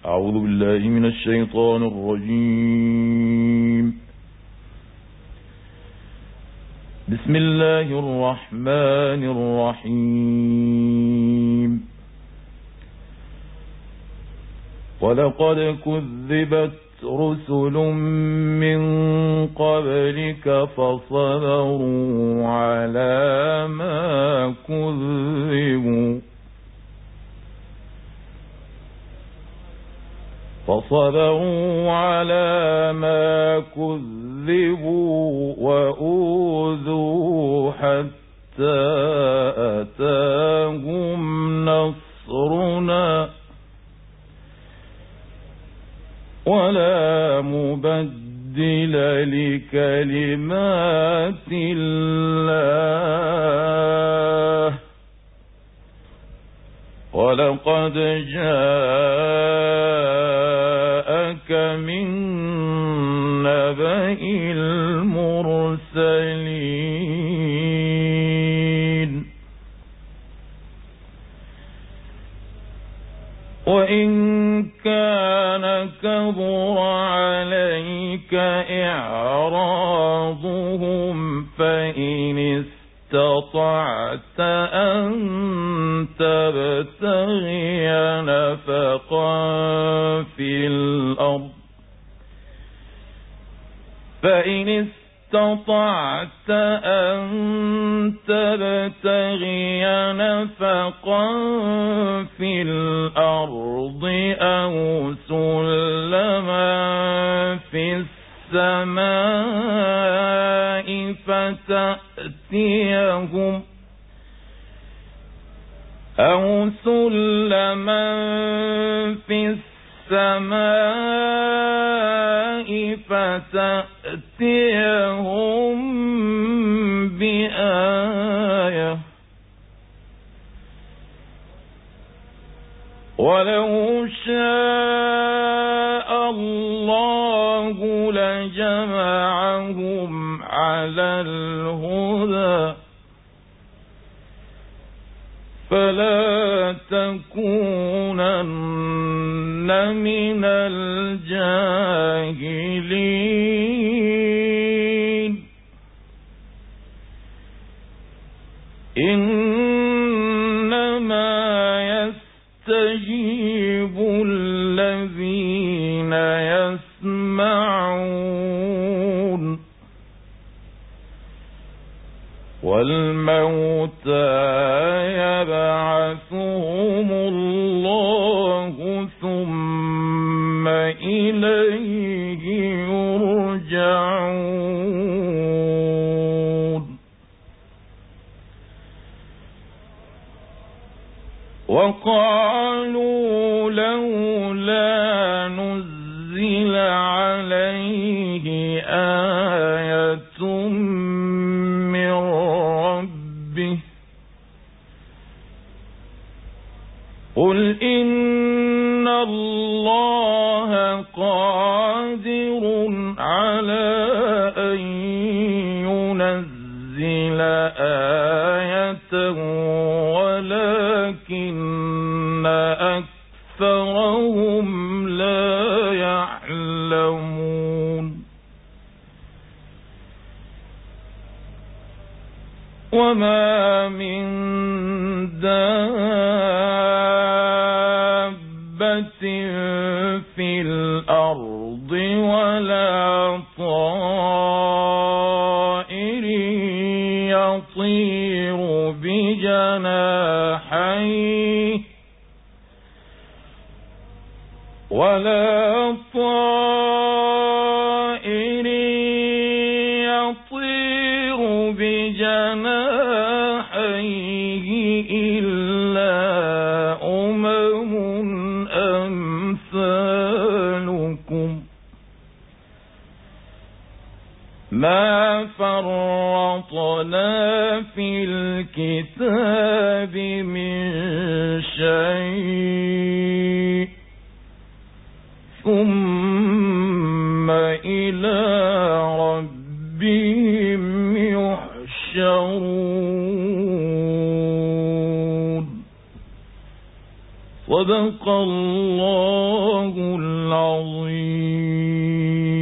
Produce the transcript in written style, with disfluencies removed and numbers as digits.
أعوذ بالله من الشيطان الرجيم. بسم الله الرحمن الرحيم. ولقد كذبت رسل من قبلك فصبروا على ما كذبوا وأوذوا حتى أتاهم نصرنا ولا مبدل لكلمات الله ولقد جاءك من نبأ المرسلين وإن كان كبر عليك إعراضهم فإن استطعت أن تبتغي نفقا في الأرض أو سلما في السماء فتأتيهم بآية ولو شاء الله لجمعهم على الهدى فلا تكونن من الجاهلين إنما يستجيب الذين يسمعون والموتى يبعثهم الله ثم إليه يرجعون وقالوا لولا نزل عليه آية من ربه قل إن الله قادر على أن ينزل آية ولكن أكثرهم لا يعلمون وما من دابة في الأرض ولا طائر يطير بجناحيه إلا أمم أمثالكم ما فرطنا في الكتاب من شيء ثم إلى ربهم يحشرون صدق الله العظيم.